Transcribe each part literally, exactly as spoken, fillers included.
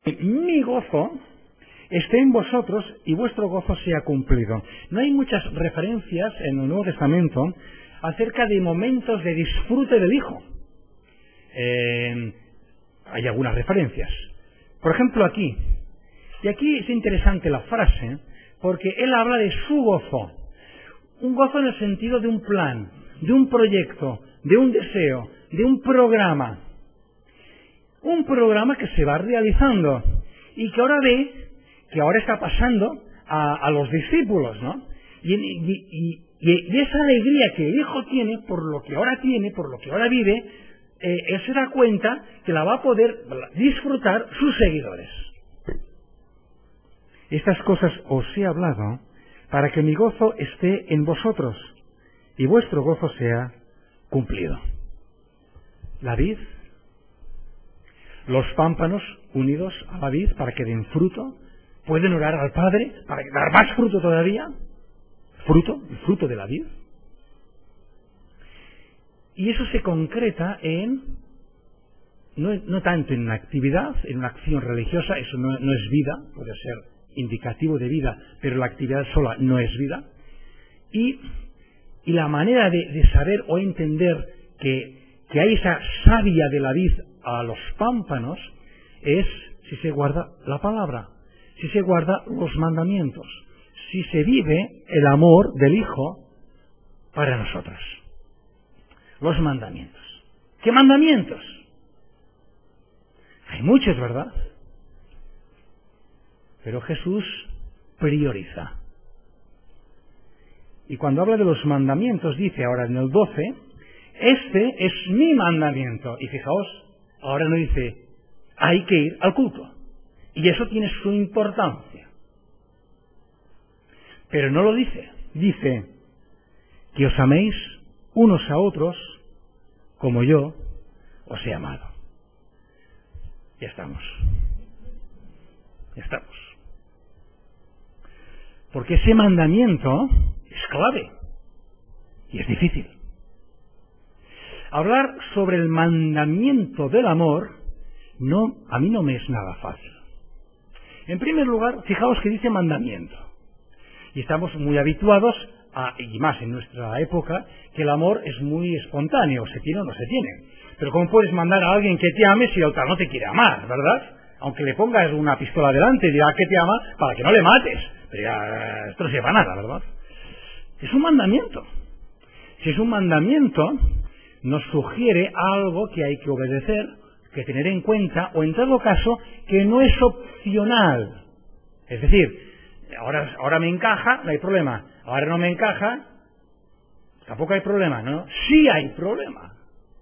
Mi gozo esté en vosotros y vuestro gozo sea cumplido. No hay muchas referencias en el Nuevo Testamento acerca de momentos de disfrute del Hijo. Eh, hay algunas referencias. Por ejemplo, aquí. Y aquí es interesante la frase, porque él habla de su gozo. Un gozo en el sentido de un plan, de un proyecto, de un deseo, de un programa. Un programa que se va realizando y que ahora ve, que ahora está pasando a, a los discípulos, ¿no? Y, y, y, y esa alegría que el Hijo tiene por lo que ahora tiene, por lo que ahora vive, eh, él se da cuenta que la va a poder disfrutar sus seguidores. Estas cosas os he hablado para que mi gozo esté en vosotros y vuestro gozo sea cumplido. La vid, los pámpanos unidos a la vid para que den fruto, pueden orar al Padre para dar más fruto todavía, fruto, el fruto de la vid. Y eso se concreta en, no, no tanto en una actividad, en una acción religiosa, eso no, no es vida, puede ser indicativo de vida, pero la actividad sola no es vida. Y, y la manera de, de saber o entender que, que hay esa savia de la vid a los pámpanos es si se guarda la palabra, si se guarda los mandamientos, si se vive el amor del Hijo para nosotros. Los mandamientos. ¿Qué mandamientos? Hay muchos, ¿verdad? Pero Jesús prioriza. Y cuando habla de los mandamientos, dice ahora en el doce, este es mi mandamiento. Y fijaos, ahora no dice, hay que ir al culto. Y eso tiene su importancia. Pero no lo dice. Dice, que os améis unos a otros como yo os he amado. Ya estamos. Ya estamos. Porque ese mandamiento es clave y es difícil. Hablar sobre el mandamiento del amor no, a mí no me es nada fácil. En primer lugar, fijaos que dice mandamiento. Y estamos muy habituados, a, y más en nuestra época, que el amor es muy espontáneo, se tiene o no se tiene. Pero ¿cómo puedes mandar a alguien que te ame si el otro no te quiere amar, verdad? Aunque le pongas una pistola delante y diga que te ama, para que no le mates. Pero ya, esto no se lleva a nada, ¿verdad? Es un mandamiento. Si es un mandamiento, nos sugiere algo que hay que obedecer, que tener en cuenta, o en todo caso, que no es opcional. Es decir, ahora, ahora me encaja, no hay problema. Ahora no me encaja, tampoco hay problema, ¿no? Sí hay problema.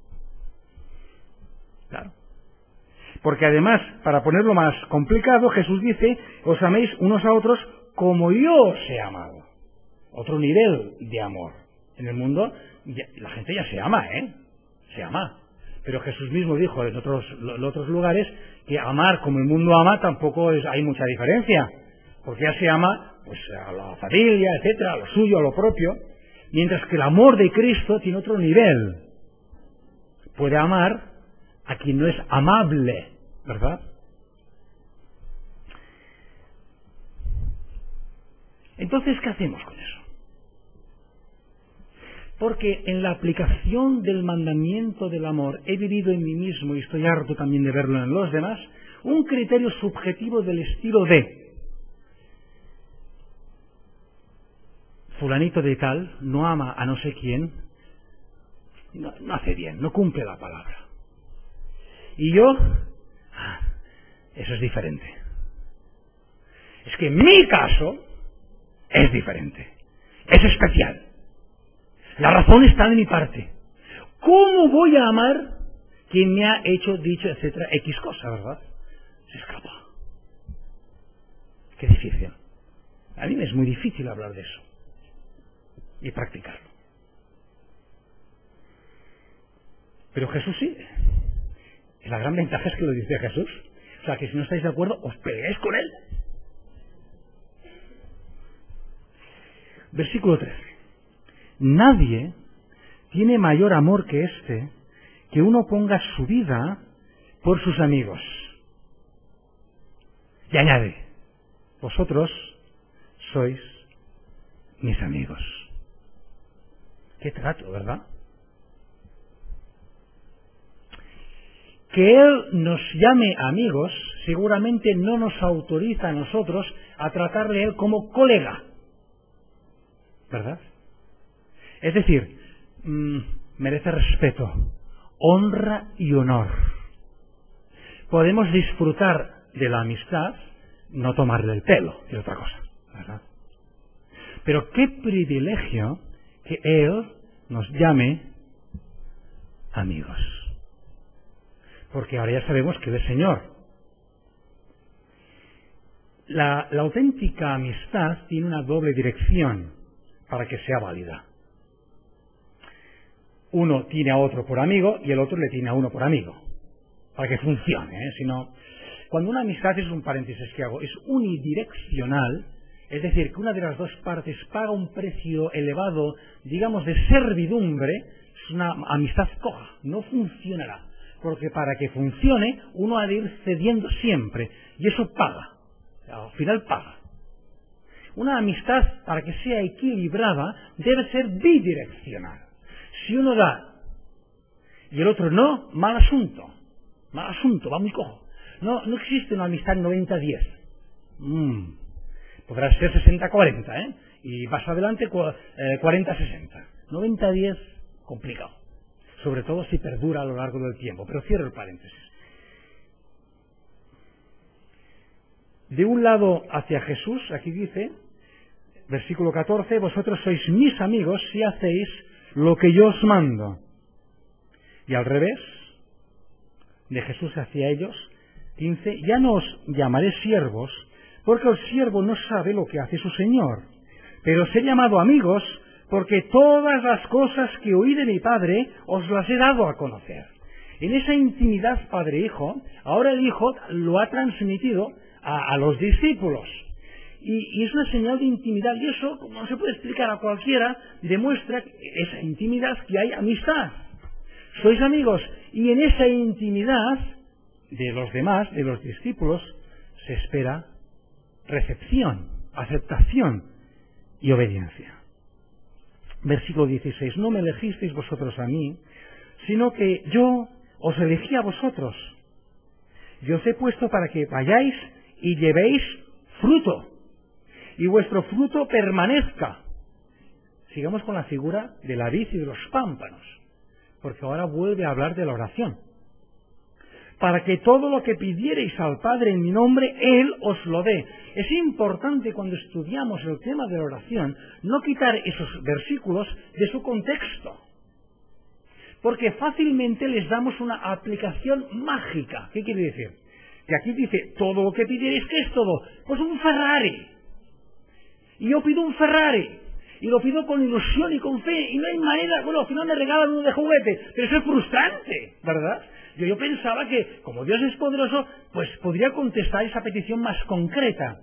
Claro. Porque además, para ponerlo más complicado, Jesús dice, os améis unos a otros como yo os he amado. Otro nivel de amor. En el mundo, ya, la gente ya se ama, ¿eh? Se ama. Pero Jesús mismo dijo en otros, en otros lugares que amar como el mundo ama tampoco es, hay mucha diferencia. Porque ya se ama pues a la familia, etcétera, a lo suyo, a lo propio. Mientras que el amor de Cristo tiene otro nivel. Puede amar a quien no es amable, ¿verdad? Entonces, ¿qué hacemos con eso? Porque en la aplicación del mandamiento del amor he vivido en mí mismo, y estoy harto también de verlo en los demás, un criterio subjetivo del estilo de fulanito de tal no ama a no sé quién, no, no hace bien, no cumple la palabra. Y yo, ah, eso es diferente. Es que mi caso es diferente, es especial. La razón está de mi parte. ¿Cómo voy a amar quien me ha hecho, dicho, etcétera, X cosa, verdad? Se escapa. Qué difícil. A mí me es muy difícil hablar de eso y practicarlo. Pero Jesús sí. La gran ventaja es que lo dice Jesús. O sea, que si no estáis de acuerdo, os peleáis con él. Versículo trece. Nadie tiene mayor amor que este, que uno ponga su vida por sus amigos. Y añade, vosotros sois mis amigos. Qué trato, ¿verdad? Que Él nos llame amigos seguramente no nos autoriza a nosotros a tratarle a Él como colega, ¿verdad? Es decir, mmm, merece respeto, honra y honor. Podemos disfrutar de la amistad, no tomarle el pelo, es otra cosa, ¿verdad? Pero qué privilegio que Él nos llame amigos. Porque ahora ya sabemos que Él es Señor. La, la auténtica amistad tiene una doble dirección para que sea válida. Uno tiene a otro por amigo y el otro le tiene a uno por amigo. Para que funcione, ¿eh? Si no, cuando una amistad, es un paréntesis que hago, es unidireccional, es decir, que una de las dos partes paga un precio elevado, digamos, de servidumbre, es una amistad coja, no funcionará. Porque para que funcione, uno ha de ir cediendo siempre, y eso paga, al final paga. Una amistad, para que sea equilibrada, debe ser bidireccional. Si uno da y el otro no, mal asunto, mal asunto, va muy cojo. No, no existe una amistad noventa diez. Mm. Podrá ser sesenta cuarenta, ¿eh? Y más adelante cuarenta sesenta. noventa diez, complicado. Sobre todo si perdura a lo largo del tiempo. Pero cierro el paréntesis. De un lado hacia Jesús, aquí dice, versículo catorce, vosotros sois mis amigos si hacéis lo que yo os mando. Y al revés, de Jesús hacia ellos, quince, ya no os llamaré siervos, porque el siervo no sabe lo que hace su Señor, pero os he llamado amigos, porque todas las cosas que oí de mi Padre os las he dado a conocer. En esa intimidad Padre-Hijo, ahora el Hijo lo ha transmitido a, a los discípulos. Y, y es una señal de intimidad, y eso, como no se puede explicar a cualquiera, demuestra esa intimidad que hay amistad. Sois amigos, y en esa intimidad de los demás, de los discípulos, se espera recepción, aceptación y obediencia. Versículo dieciséis, no me elegisteis vosotros a mí, sino que yo os elegí a vosotros. Yo os he puesto para que vayáis y llevéis fruto, y vuestro fruto permanezca. Sigamos con la figura de la vid y de los pámpanos, porque ahora vuelve a hablar de la oración. Para que todo lo que pidiereis al Padre en mi nombre, Él os lo dé. Es importante cuando estudiamos el tema de la oración no quitar esos versículos de su contexto, porque fácilmente les damos una aplicación mágica. ¿Qué quiere decir? Que aquí dice, todo lo que pidiereis, ¿qué es todo? Pues un Ferrari. Y yo pido un Ferrari, y lo pido con ilusión y con fe, y no hay manera, bueno, al final me regalan uno de juguete, pero eso es frustrante, ¿verdad? Yo, yo pensaba que, como Dios es poderoso, pues podría contestar esa petición más concreta.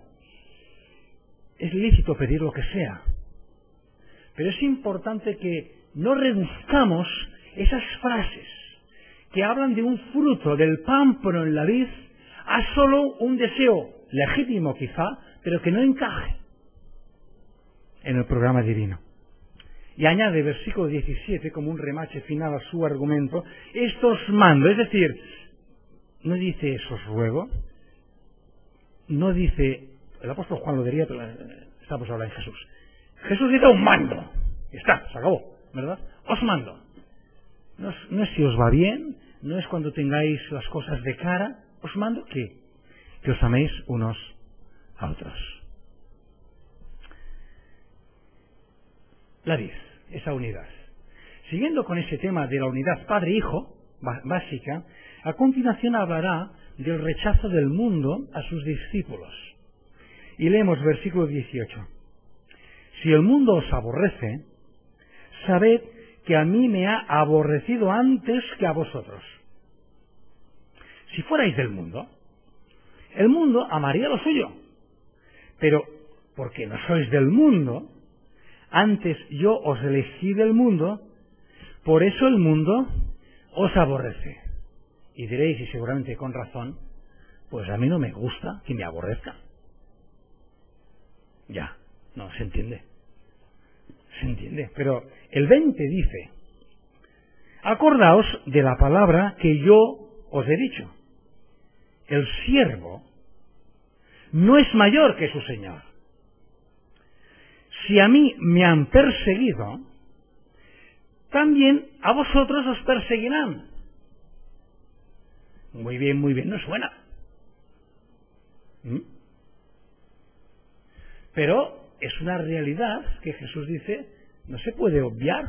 Es lícito pedir lo que sea, pero es importante que no reduzcamos esas frases que hablan de un fruto del pámpano en la vid a solo un deseo legítimo quizá, pero que no encaje en el programa divino. Y añade versículo diecisiete como un remache final a su argumento, esto os mando, es decir, no dice eso os ruego, no dice, el apóstol Juan lo diría, pero estamos ahora en Jesús. Jesús dice un mando, y está, se acabó, ¿verdad? Os mando. No es, no es si os va bien, no es cuando tengáis las cosas de cara, os mando que, que os améis unos a otros. La vid, esa unidad. Siguiendo con ese tema de la unidad Padre-Hijo, básica, a continuación hablará del rechazo del mundo a sus discípulos. Y leemos versículo dieciocho. Si el mundo os aborrece, sabed que a mí me ha aborrecido antes que a vosotros. Si fuerais del mundo, el mundo amaría lo suyo. Pero porque no sois del mundo, antes yo os elegí del mundo, por eso el mundo os aborrece. Y diréis, y seguramente con razón, Pues a mí no me gusta que me aborrezcan. Ya, no, se entiende. Se entiende. Pero el veinte dice: acordaos de la palabra que yo os he dicho. El siervo no es mayor que su señor. Si a mí me han perseguido, también a vosotros os perseguirán. Muy bien, muy bien, no suena. ¿Mm? Pero es una realidad que Jesús dice, no se puede obviar.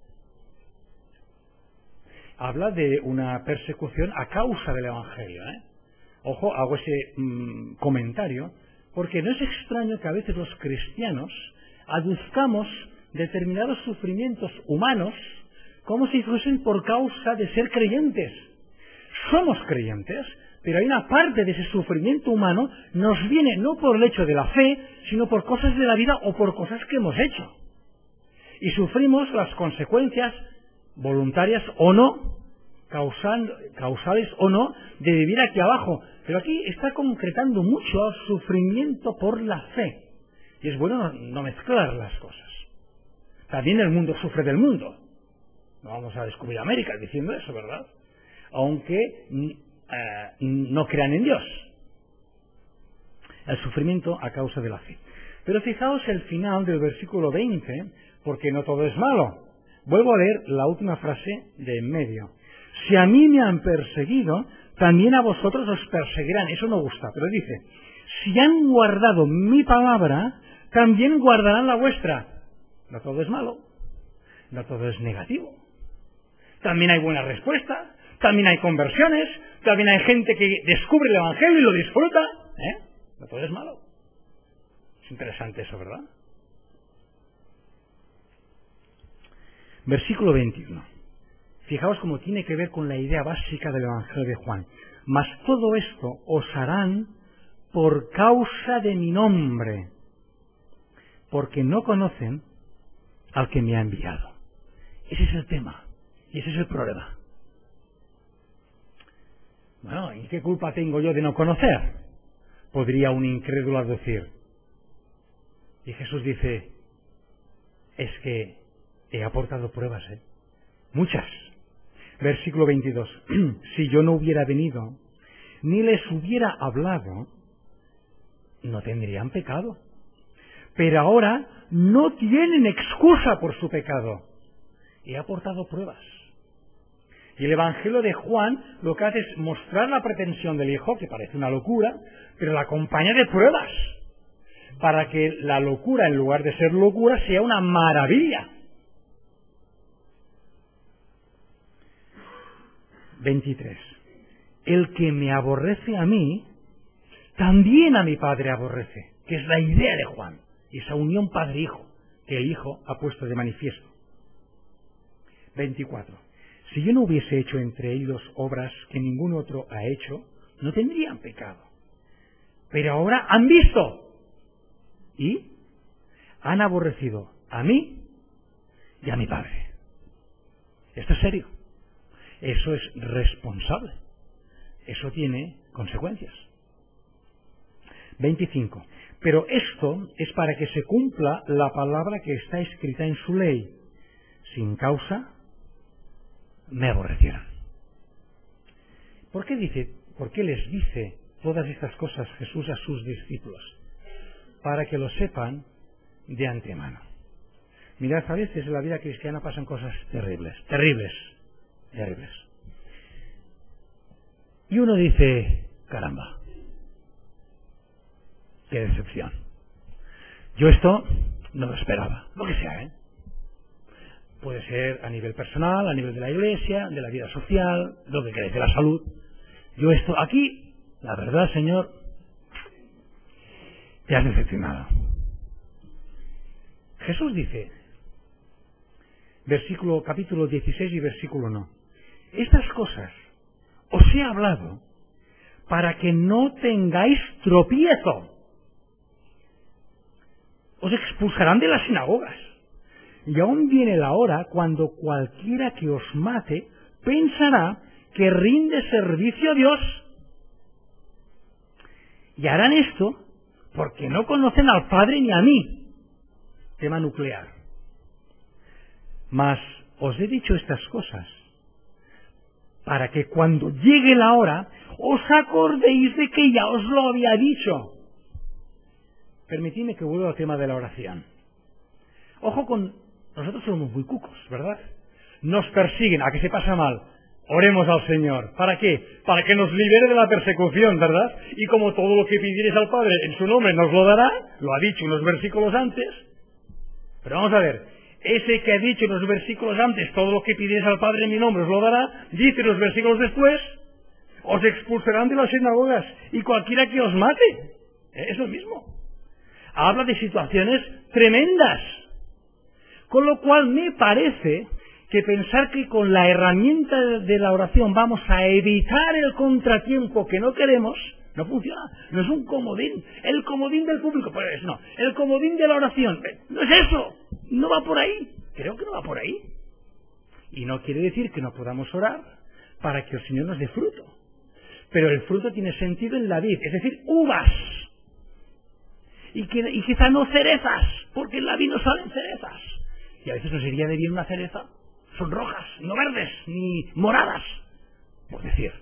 Habla de una persecución a causa del Evangelio, ¿eh? Ojo, hago ese mmm, comentario, porque no es extraño que a veces los cristianos aduzcamos determinados sufrimientos humanos como si fuesen por causa de ser creyentes. Somos creyentes, pero hay una parte de ese sufrimiento humano nos viene no por el hecho de la fe, sino por cosas de la vida o por cosas que hemos hecho. Y sufrimos las consecuencias, voluntarias o no, causando, causales o no, de vivir aquí abajo. Pero aquí está concretando mucho el sufrimiento por la fe. Y es bueno no, no mezclar las cosas. También el mundo sufre del mundo. No vamos a descubrir América diciendo eso, ¿verdad? Aunque eh, no crean en Dios. El sufrimiento a causa de la fe. Pero fijaos el final del versículo veinte, porque no todo es malo. Vuelvo a leer la última frase de en medio. Si a mí me han perseguido, también a vosotros os perseguirán. Eso no gusta, pero dice, si han guardado mi palabra, también guardarán la vuestra. No todo es malo, no todo es negativo. También hay buena respuesta, también hay conversiones, también hay gente que descubre el Evangelio y lo disfruta. ¿Eh? No todo es malo. Es interesante eso, ¿verdad? Versículo veintiuno. Fijaos cómo tiene que ver con la idea básica del Evangelio de Juan. Mas todo esto os harán por causa de mi nombre, porque no conocen al que me ha enviado. Ese es el tema, y ese es el problema. Bueno, ¿y qué culpa tengo yo de no conocer? Podría un incrédulo decir. Y Jesús dice, es que he aportado pruebas, ¿eh? Muchas. Versículo veintidós. Si yo no hubiera venido, ni les hubiera hablado, no tendrían pecado. Pero ahora no tienen excusa por su pecado. He aportado pruebas. Y el Evangelio de Juan lo que hace es mostrar la pretensión del Hijo, que parece una locura, pero la acompaña de pruebas, para que la locura, en lugar de ser locura, sea una maravilla. veintitrés. El que me aborrece a mí, también a mi Padre aborrece, que es la idea de Juan, esa unión Padre-Hijo, que el Hijo ha puesto de manifiesto. veinticuatro. Si yo no hubiese hecho entre ellos obras que ningún otro ha hecho, no tendrían pecado. Pero ahora han visto y han aborrecido a mí y a mi Padre. Esto es serio. Eso es responsable. Eso tiene consecuencias. veinticinco. Pero esto es para que se cumpla la palabra que está escrita en su ley. Sin causa me aborrecieron. ¿Por qué dice, por qué les dice todas estas cosas Jesús a sus discípulos? Para que lo sepan de antemano. Mirad, a veces en la vida cristiana pasan cosas terribles, terribles, terribles. Y uno dice, caramba, qué decepción. Yo esto no lo esperaba, lo que sea, ¿eh? Puede ser a nivel personal, a nivel de la iglesia, de la vida social, lo que queréis, de la salud. Yo esto aquí, la verdad, Señor, te has decepcionado. Jesús dice, versículo, capítulo dieciséis y versículo uno, estas cosas os he hablado para que no tengáis tropiezo. Os expulsarán de las sinagogas. Y aún viene la hora cuando cualquiera que os mate pensará que rinde servicio a Dios. Y harán esto porque no conocen al Padre ni a mí. Tema nuclear. Mas os he dicho estas cosas para que cuando llegue la hora os acordéis de que ya os lo había dicho. Permitidme que vuelva al tema de la oración. Ojo con... Nosotros somos muy cucos, ¿verdad? Nos persiguen, ¿a qué se pasa mal? Oremos al Señor. ¿Para qué? Para que nos libere de la persecución, ¿verdad? Y como todo lo que pidiereis al Padre en su nombre nos lo dará, lo ha dicho unos versículos antes. Pero vamos a ver, ese que ha dicho unos versículos antes, todo lo que pidiereis al Padre en mi nombre os lo dará, dice unos versículos después, os expulsarán de las sinagogas y cualquiera que os mate. Es lo mismo. Habla de situaciones tremendas. Con lo cual me parece que pensar que con la herramienta de la oración vamos a evitar el contratiempo que no queremos, no funciona. No es un comodín. El comodín del público, pues no. El comodín de la oración, no es eso. No va por ahí. Creo que no va por ahí. Y no quiere decir que no podamos orar para que el Señor nos dé fruto. Pero el fruto tiene sentido en la vid, es decir, uvas. Y, que, y quizá no cerezas, porque en la vid no salen cerezas. Y a veces nos iría de bien una cereza. Son rojas, no verdes, ni moradas, por decir.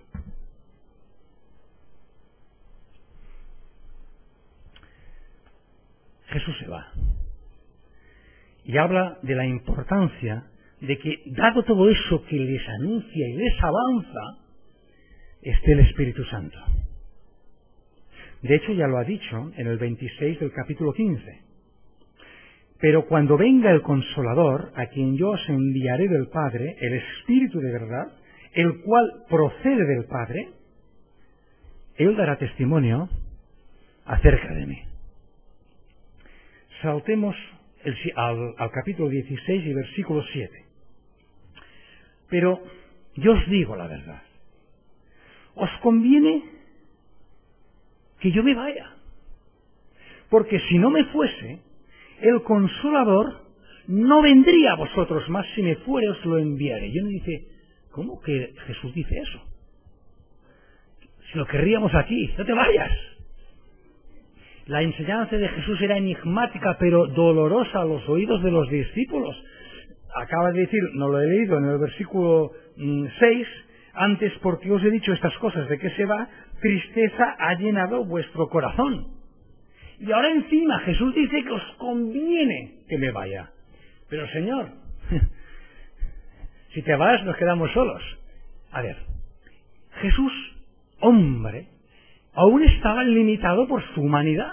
Jesús se va. Y habla de la importancia de que, dado todo eso que les anuncia y les avanza, esté el Espíritu Santo. De hecho, ya lo ha dicho en el veintiséis del capítulo quince. Pero cuando venga el Consolador, a quien yo os enviaré del Padre, el Espíritu de verdad, el cual procede del Padre, Él dará testimonio acerca de mí. Saltemos el, al, al capítulo dieciséis y versículo siete. Pero yo os digo la verdad. Os conviene que yo me vaya. Porque si no me fuese, el Consolador no vendría a vosotros, más si me fuere os lo enviaré. Y uno dice, ¿cómo que Jesús dice eso? Si lo querríamos aquí, no te vayas. La enseñanza de Jesús era enigmática, pero dolorosa a los oídos de los discípulos. Acaba de decir, no lo he leído en el versículo seis, antes porque os he dicho estas cosas de que se va, tristeza ha llenado vuestro corazón. Y ahora encima Jesús dice que os conviene que me vaya. Pero Señor, si te vas nos quedamos solos. A ver, Jesús, hombre, aún estaba limitado por su humanidad.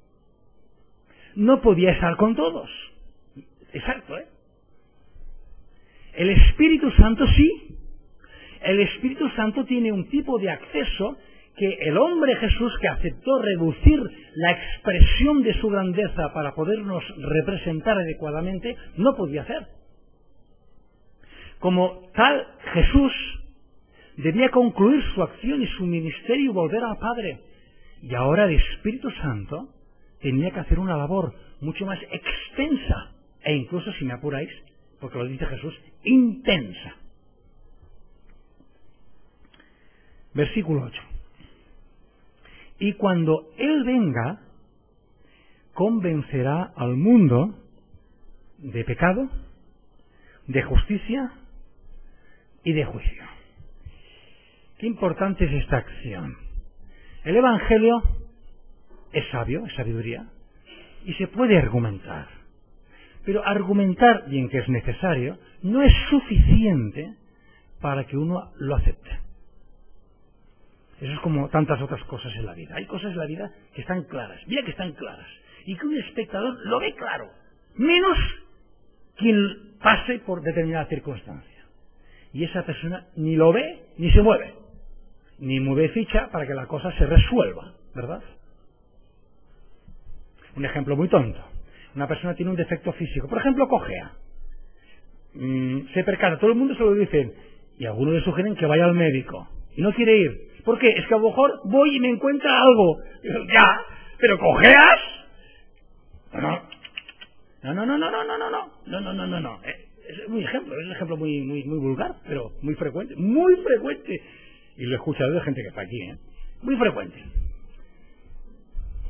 No podía estar con todos. Exacto, ¿eh? El Espíritu Santo sí. El Espíritu Santo tiene un tipo de acceso que el hombre Jesús, que aceptó reducir la expresión de su grandeza para podernos representar adecuadamente, no podía hacer. Como tal, Jesús debía concluir su acción y su ministerio y volver al Padre. Y ahora el Espíritu Santo tenía que hacer una labor mucho más extensa, e incluso, si me apuráis, porque lo dice Jesús, intensa. Versículo ocho. Y cuando Él venga, convencerá al mundo de pecado, de justicia y de juicio. Qué importante es esta acción. El Evangelio es sabio, es sabiduría, y se puede argumentar. Pero argumentar, bien que es necesario, no es suficiente para que uno lo acepte. Eso es como tantas otras cosas en la vida. Hay cosas en la vida que están claras, mira que están claras, y que un espectador lo ve claro, menos quien pase por determinada circunstancia. Y esa persona ni lo ve ni se mueve, ni mueve ficha para que la cosa se resuelva, ¿verdad? Un ejemplo muy tonto. Una persona tiene un defecto físico, por ejemplo, cojea. Mm, se percata, todo el mundo se lo dice, y algunos le sugieren que vaya al médico, y no quiere ir. ¿Por qué? Es que a lo mejor voy y me encuentra algo. Ya, pero ¿cojeas? No, no. No, no, no, no, no, no, no, no, no, no, no, no. Es un ejemplo, es un ejemplo muy, muy, muy vulgar, pero muy frecuente, muy frecuente. Y lo he escuchado de gente que está aquí, ¿eh? Muy frecuente.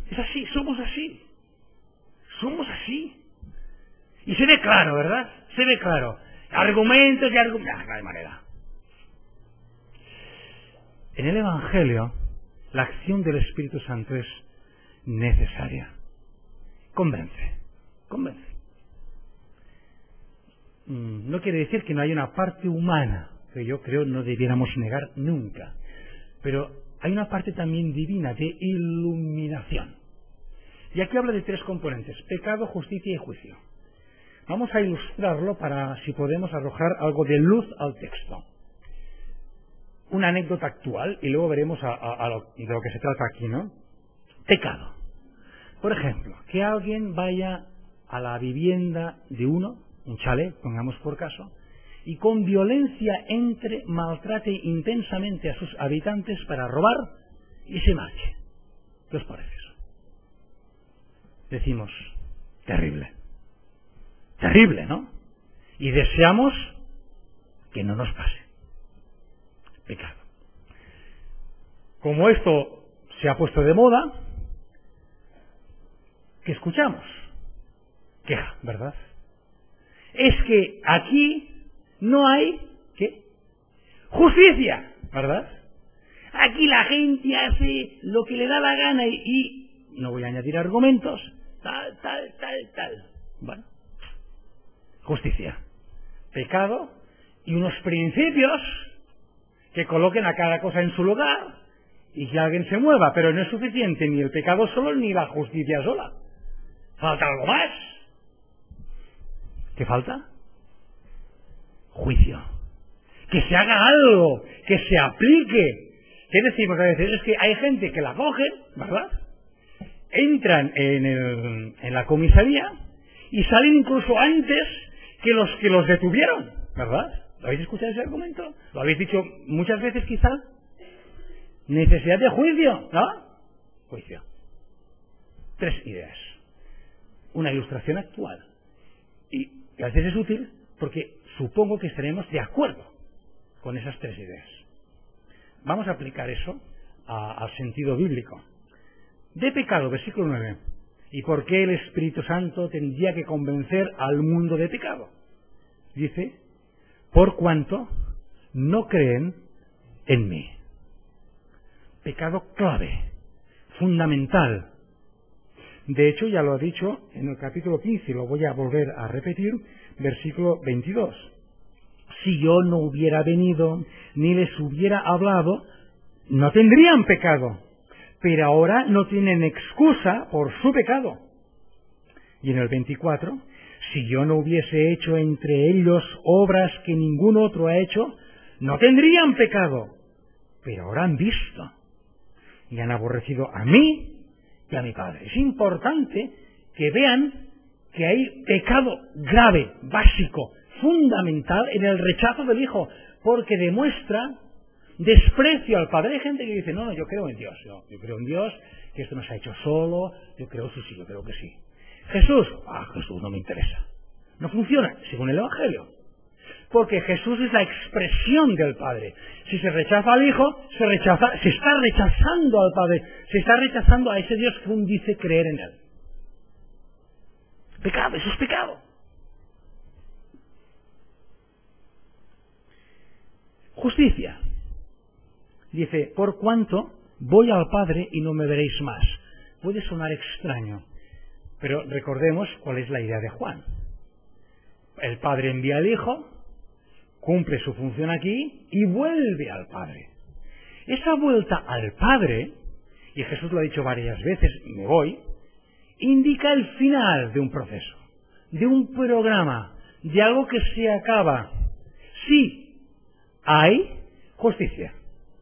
Es así, somos así. Somos así. Y se ve claro, ¿verdad? Se ve claro. Argumentos y argumentos. No hay manera. En el Evangelio, la acción del Espíritu Santo es necesaria. Convence. Convence. No quiere decir que no haya una parte humana, que yo creo no debiéramos negar nunca. Pero hay una parte también divina, de iluminación. Y aquí habla de tres componentes: pecado, justicia y juicio. Vamos a ilustrarlo para, si podemos, arrojar algo de luz al texto. Una anécdota actual, y luego veremos a, a, a lo, de lo que se trata aquí, ¿no? Pecado. Por ejemplo, que alguien vaya a la vivienda de uno, un chalet, pongamos por caso, y con violencia entre, maltrate intensamente a sus habitantes para robar y se marche. ¿Qué os parece eso? Decimos, terrible. Terrible, ¿no? Y deseamos que no nos pase. Pecado. Como esto se ha puesto de moda, ¿qué escuchamos? Queja, ¿verdad? Es que aquí no hay, ¿qué? Justicia, ¿verdad? Aquí la gente hace lo que le da la gana y, y no voy a añadir argumentos, tal, tal, tal, tal. Bueno, justicia, pecado y unos principios que coloquen a cada cosa en su lugar y que alguien se mueva, pero no es suficiente ni el pecado solo ni la justicia sola. Falta algo más. ¿Qué falta? Juicio. Que se haga algo, que se aplique. ¿Qué decimos a veces? Es que hay gente que la coge, ¿verdad? Entran en, el, en la comisaría y salen incluso antes que los que los detuvieron, ¿verdad? ¿Lo habéis escuchado ese argumento? ¿Lo habéis dicho muchas veces quizá? Necesidad de juicio, ¿no? Juicio. Tres ideas. Una ilustración actual. Y a veces es útil porque supongo que estaremos de acuerdo con esas tres ideas. Vamos a aplicar eso a, al sentido bíblico. De pecado, versículo nueve. ¿Y por qué el Espíritu Santo tendría que convencer al mundo de pecado? Dice, por cuanto no creen en mí. Pecado clave, fundamental. De hecho, ya lo ha dicho en el capítulo quince, y lo voy a volver a repetir, versículo veintidós. Si yo no hubiera venido, ni les hubiera hablado, no tendrían pecado, pero ahora no tienen excusa por su pecado. Y en el veinticuatro, si yo no hubiese hecho entre ellos obras que ningún otro ha hecho, no tendrían pecado, pero ahora han visto y han aborrecido a mí y a mi Padre. Es importante que vean que hay pecado grave, básico, fundamental en el rechazo del Hijo, porque demuestra desprecio al Padre. Hay gente que dice, no, no, yo creo en Dios, yo, yo creo en Dios, que esto no se ha hecho solo, yo creo sí, sí, yo creo que sí. Jesús, ah, Jesús no me interesa. No funciona, según el Evangelio. Porque Jesús es la expresión del Padre. Si se rechaza al Hijo, se rechaza, se está rechazando al Padre, se está rechazando a ese Dios que uno dice creer en Él. Pecado, eso es pecado. Justicia. Dice, por cuanto voy al Padre y no me veréis más. Puede sonar extraño, pero recordemos cuál es la idea de Juan. El Padre envía al Hijo, cumple su función aquí y vuelve al Padre. Esa vuelta al Padre, y Jesús lo ha dicho varias veces, me voy, indica el final de un proceso, de un programa, de algo que se acaba. Sí, hay justicia.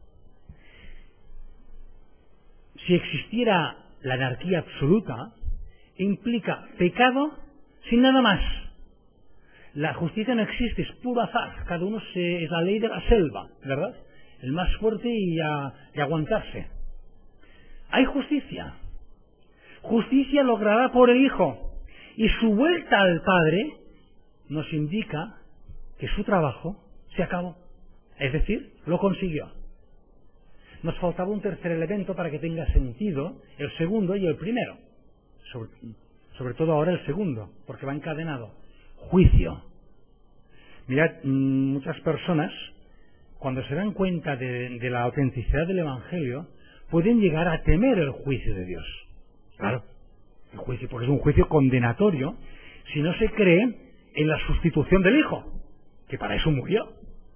Si existiera la anarquía absoluta, implica pecado sin nada más. La justicia no existe, es puro azar. Cada uno se, es la ley de la selva, ¿verdad? El más fuerte y a, y aguantarse. Hay justicia. Justicia lograda por el Hijo. Y su vuelta al Padre nos indica que su trabajo se acabó. Es decir, lo consiguió. nos faltaba un tercer elemento para que tenga sentido, el segundo y el primero. Sobre, sobre todo ahora el segundo, porque va encadenado. Juicio. Mirad, muchas personas, cuando se dan cuenta de, de la autenticidad del Evangelio, pueden llegar a temer el juicio de Dios. Claro, el juicio, porque es un juicio condenatorio si no se cree en la sustitución del Hijo, que para eso murió.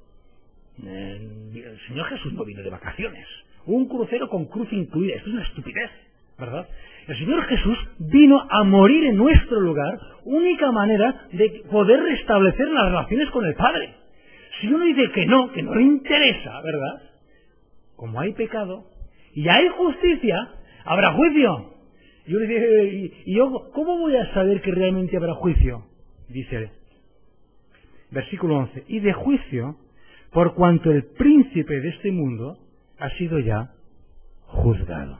El Señor Jesús no vino de vacaciones. Un crucero con cruz incluida. Esto es una estupidez, ¿verdad? El Señor Jesús vino a morir en nuestro lugar, única manera de poder restablecer las relaciones con el Padre. Si uno dice que no, que no le interesa, ¿verdad? Como hay pecado y hay justicia, habrá juicio. Y, uno dice, y, y yo, ¿cómo voy a saber que realmente habrá juicio? Dice él. Versículo once. Y de juicio, por cuanto el príncipe de este mundo ha sido ya juzgado.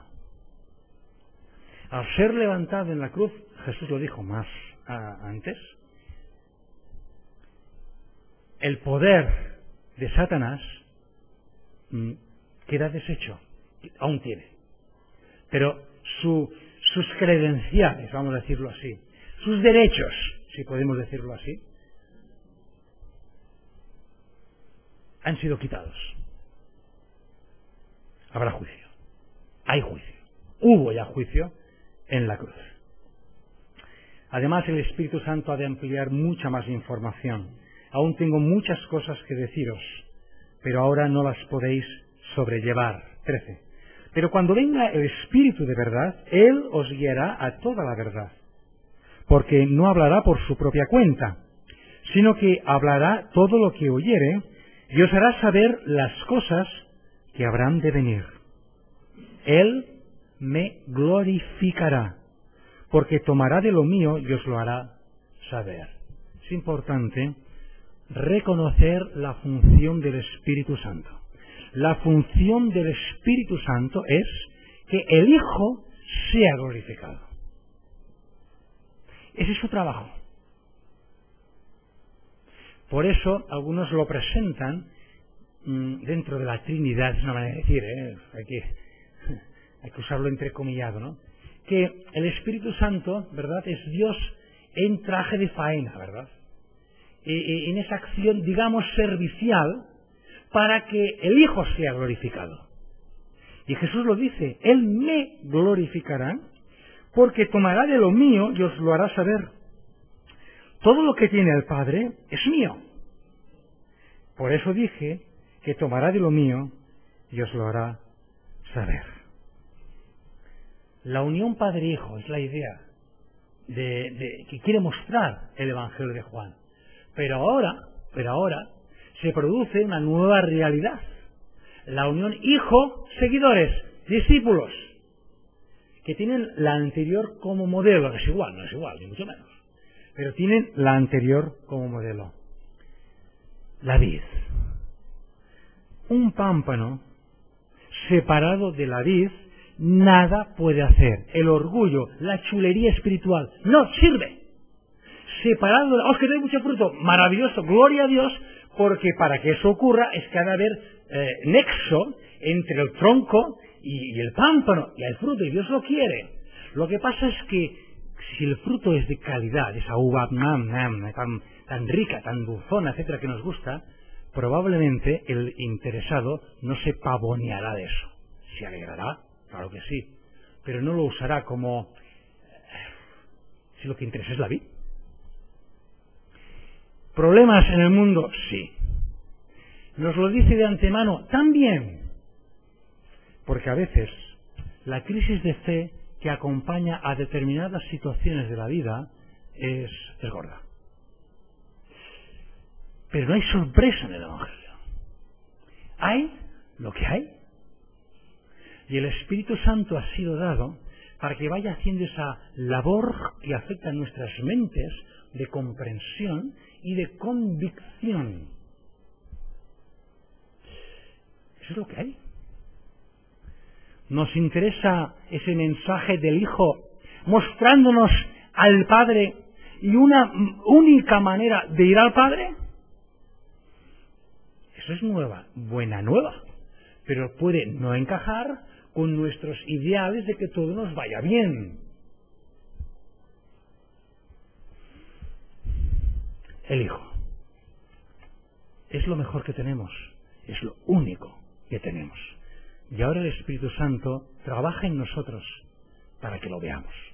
Al ser levantado en la cruz, Jesús lo dijo más a, antes, el poder de Satanás mmm, queda deshecho, aún tiene, pero su, sus credenciales, vamos a decirlo así, sus derechos, si podemos decirlo así, han sido quitados. Habrá juicio. Hay juicio. Hubo ya juicio en la cruz. Además, el Espíritu Santo ha de ampliar mucha más información. Aún tengo muchas cosas que deciros, pero ahora no las podéis sobrellevar. trece. Pero cuando venga el Espíritu de verdad, Él os guiará a toda la verdad, porque no hablará por su propia cuenta, sino que hablará todo lo que oyere y os hará saber las cosas que habrán de venir. Él me glorificará, porque tomará de lo mío y os lo hará saber. Es importante reconocer la función del Espíritu Santo. La función del Espíritu Santo es que el Hijo sea glorificado. Ese es su trabajo. Por eso algunos lo presentan mmm, dentro de la Trinidad, es una manera de decir, ¿eh? hay, que, hay que usarlo entrecomillado, ¿no? Que el Espíritu Santo, ¿verdad?, es Dios en traje de faena, ¿verdad? Y, y, en esa acción, digamos, servicial, para que el Hijo sea glorificado. Y Jesús lo dice, Él me glorificará, porque tomará de lo mío y os lo hará saber. Todo lo que tiene el Padre es mío. Por eso dije que tomará de lo mío y os lo hará saber. La unión Padre-Hijo es la idea de, de, que quiere mostrar el Evangelio de Juan. Pero ahora, pero ahora, se produce una nueva realidad. La unión Hijo-Seguidores, discípulos, que tienen la anterior como modelo. No es igual, no es igual, ni mucho menos. Pero tienen la anterior como modelo. La vid. Un pámpano separado de la vid nada puede hacer. El orgullo, la chulería espiritual, no sirve. Separado de la... ¡Oh, que no hay mucho fruto! Maravilloso, gloria a Dios, porque para que eso ocurra es que ha de haber eh, nexo entre el tronco y, y el pámpano, y hay fruto, y Dios lo quiere. Lo que pasa es que si el fruto es de calidad, esa uva nam, nam, tan, tan rica, tan dulzona, etcétera, que nos gusta, probablemente el interesado no se pavoneará de eso. Se alegrará, claro que sí, pero no lo usará como si lo que interesa es la vid. ¿Problemas en el mundo? Sí. Nos lo dice de antemano también, porque a veces la crisis de fe que acompaña a determinadas situaciones de la vida es, es gorda. Pero no hay sorpresa en el Evangelio. Hay lo que hay. Y el Espíritu Santo ha sido dado para que vaya haciendo esa labor que afecta a nuestras mentes de comprensión y de convicción. Eso es lo que hay. Nos interesa ese mensaje del Hijo mostrándonos al Padre y una única manera de ir al Padre. Eso es nueva, buena nueva. pero puede no encajar con nuestros ideales de que todo nos vaya bien. El Hijo es lo mejor que tenemos, es lo único que tenemos. Y ahora el Espíritu Santo trabaja en nosotros para que lo veamos.